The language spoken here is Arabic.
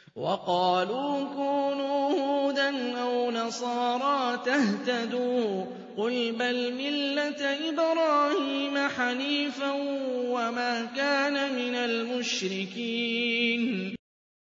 وَقَالُوا كُونُوا هُودًا أَوْ نَصَارَىٰ تَهْتَدُوا ۗ قُلْ بَلْ مِلَّةَ إِبْرَاهِيمَ حَنِيفًا وَمَا كَانَ مِنَ الْمُشْرِكِينَ